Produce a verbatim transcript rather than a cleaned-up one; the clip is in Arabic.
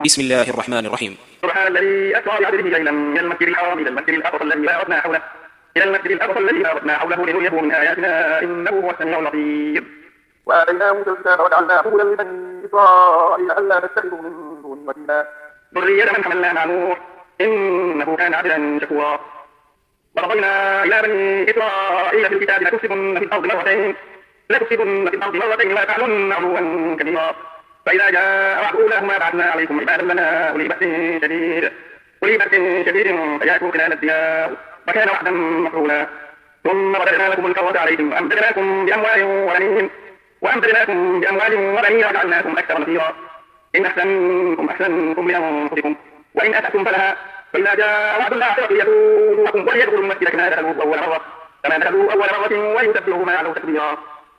بسم الله الرحمن الرحيم. سبحان الذي أسرى بعبده ليلا من المسجد الحرام إلى المسجد الأقصى الذي باركنا حوله إلى المسجد الأقصى الذي باركنا حوله لنريه من آياتنا إنه هو السميع البصير. وآتينا موسى الكتاب وجعلناه هدى لبني إسرائيل ألا تتخذوا من دوني وكيلا ذرية من حملنا مع نوح إنه كان عبدا شكورا. وقضينا إلى بني إسرائيل في الكتاب لتفسدن في الأرض مرتين لتفسدن في الأرض مرتين ولا تعلن علوا كبيرا. فإذا جاء وعد أولاهما بعثنا عليكم عبادا لنا أولي بأس شديد أولي بأس شديد فجاءكم خلال الديار وكان وعدا مفعولا. ثم رددنا لكم الكرة عليهم وأمددناكم بأموال وبنين وأمددناكم بأموال وبنين وجعلناكم أكثر نفيرا. إن أحسنتم أحسنتم لأنفسكم وإن أسأتم فلها. فإذا جاء وعد الآخرة ليسوءكم وليدخلوا المسجد كما دخلوه أول مرة كما دخلوه أول مرة وليتبعوا ما علوا تتبيرا.